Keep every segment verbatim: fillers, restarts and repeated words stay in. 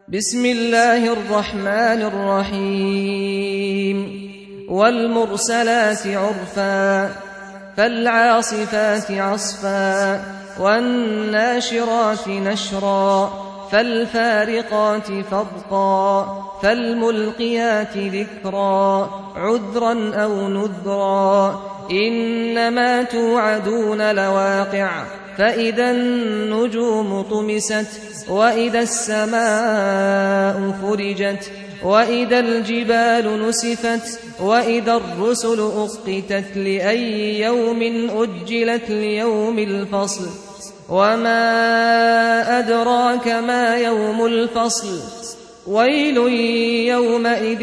بسم الله الرحمن الرحيم والمرسلات عرفا فالعاصفات عصفا والناشرات نشرا فالفارقات فرقا فالملقيات ذكرا عذرا أو نذرا إنما توعدون لواقع فإذا النجوم طمست وإذا السماء فرجت وإذا الجبال نسفت وإذا الرسل أقتت لأي يوم أجلت ليوم الفصل وما أدراك ما يوم الفصل ويل يومئذ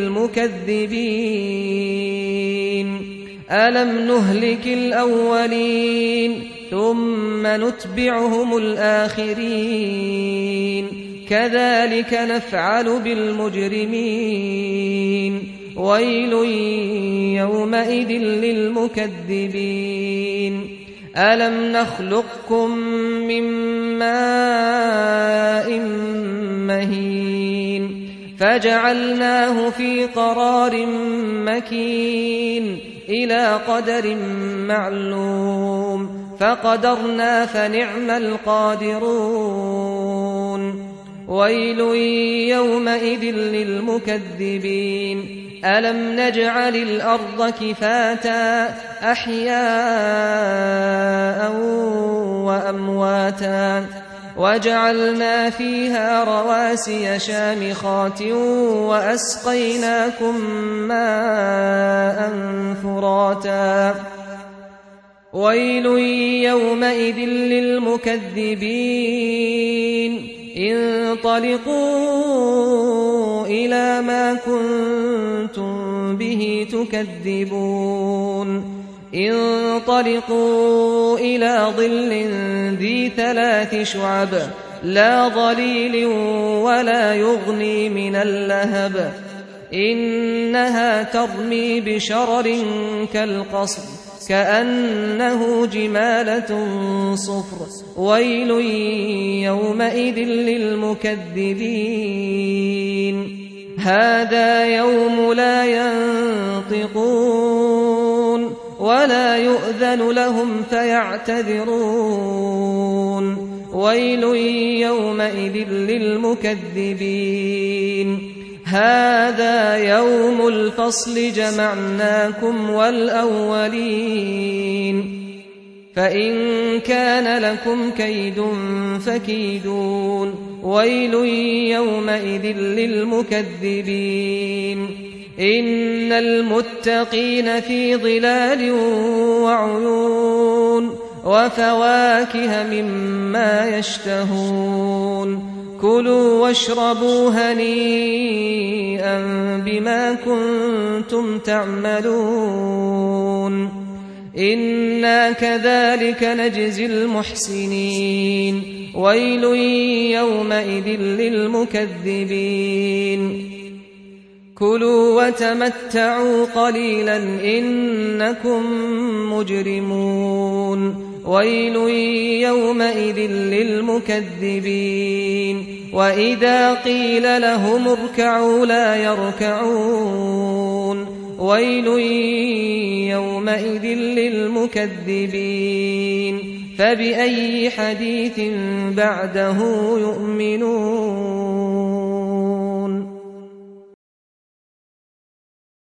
للمكذبين ألم نهلك الأولين ثم نتبعهم الآخرين كذلك نفعل بالمجرمين ويل يومئذ للمكذبين ألم نخلقكم من ماء مهين فجعلناه في قرار مكين إلى قدر معلوم فقدرنا فنعم القادرون ويل يومئذ للمكذبين ألم نجعل الأرض كفاتا أحياء وأمواتا وجعلنا فيها رواسي شامخات وأسقيناكم ماء فراتا ويل يومئذ للمكذبين انطلقوا إلى ما كنتم به تكذبون انطلقوا إلى ظل ذي ثلاث شعب لا ظليل ولا يغني من اللهب إنها ترمي بشرر كالقصر كأنه جمالة صفر ويل يومئذ للمكذبين هذا يوم لا ينطقون ولا يؤذن لهم فيعتذرون ويل يومئذ للمكذبين هذا يوم الفصل جمعناكم والأولين فإن كان لكم كيد فكيدون ويل يومئذ للمكذبين إن المتقين في ظلال وعيون وفواكه مما يشتهون كلوا واشربوا هنيئا بما كنتم تعملون إنا كذلك نجزي المحسنين ويل يومئذ للمكذبين كلوا وتمتعوا قليلا إنكم مجرمون ويل يومئذ للمكذبين وإذا قيل لهم اركعوا لا يركعون ويل يومئذ للمكذبين فبأي حديث بعده يؤمنون